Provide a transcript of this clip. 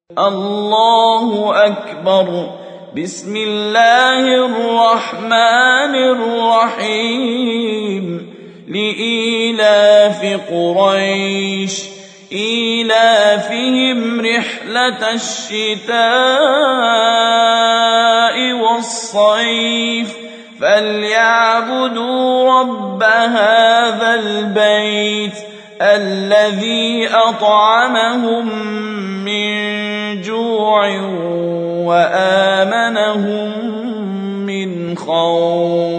الله أكبر. بسم الله الرحمن الرحيم. لإيلاف قريش إيلافهم رحلة الشتاء والصيف فليعبدوا رب هذا البيت الذي أطعمهم من جوع وآمنهم من خوف.